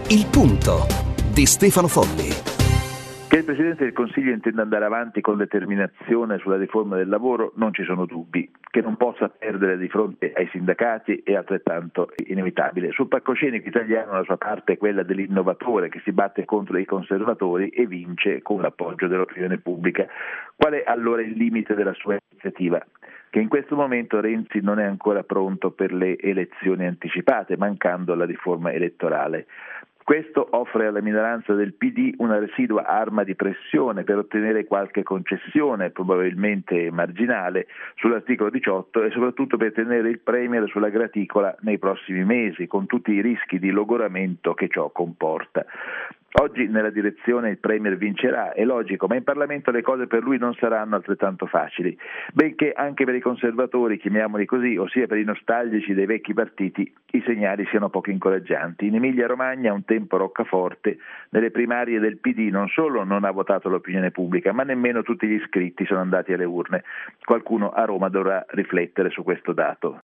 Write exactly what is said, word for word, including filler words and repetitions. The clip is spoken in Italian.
Il Punto di Stefano Folli. Che il Presidente del Consiglio intenda andare avanti con determinazione sulla riforma del lavoro non ci sono dubbi. Che non possa perdere di fronte ai sindacati è altrettanto inevitabile. Sul palcoscenico italiano la sua parte è quella dell'innovatore che si batte contro i conservatori e vince con l'appoggio dell'opinione pubblica. Qual è allora il limite della sua iniziativa? Che in questo momento Renzi non è ancora pronto per le elezioni anticipate, mancando la riforma elettorale. Questo offre alla minoranza del P D una residua arma di pressione per ottenere qualche concessione, probabilmente marginale, sull'articolo diciotto e soprattutto per tenere il Premier sulla graticola nei prossimi mesi, con tutti i rischi di logoramento che ciò comporta. Oggi nella direzione il Premier vincerà, è logico, ma in Parlamento le cose per lui non saranno altrettanto facili, benché anche per i conservatori, chiamiamoli così, ossia per i nostalgici dei vecchi partiti, i segnali siano poco incoraggianti. In Emilia-Romagna, un tempo roccaforte, nelle primarie del P D non solo non ha votato l'opinione pubblica, ma nemmeno tutti gli iscritti sono andati alle urne. Qualcuno a Roma dovrà riflettere su questo dato.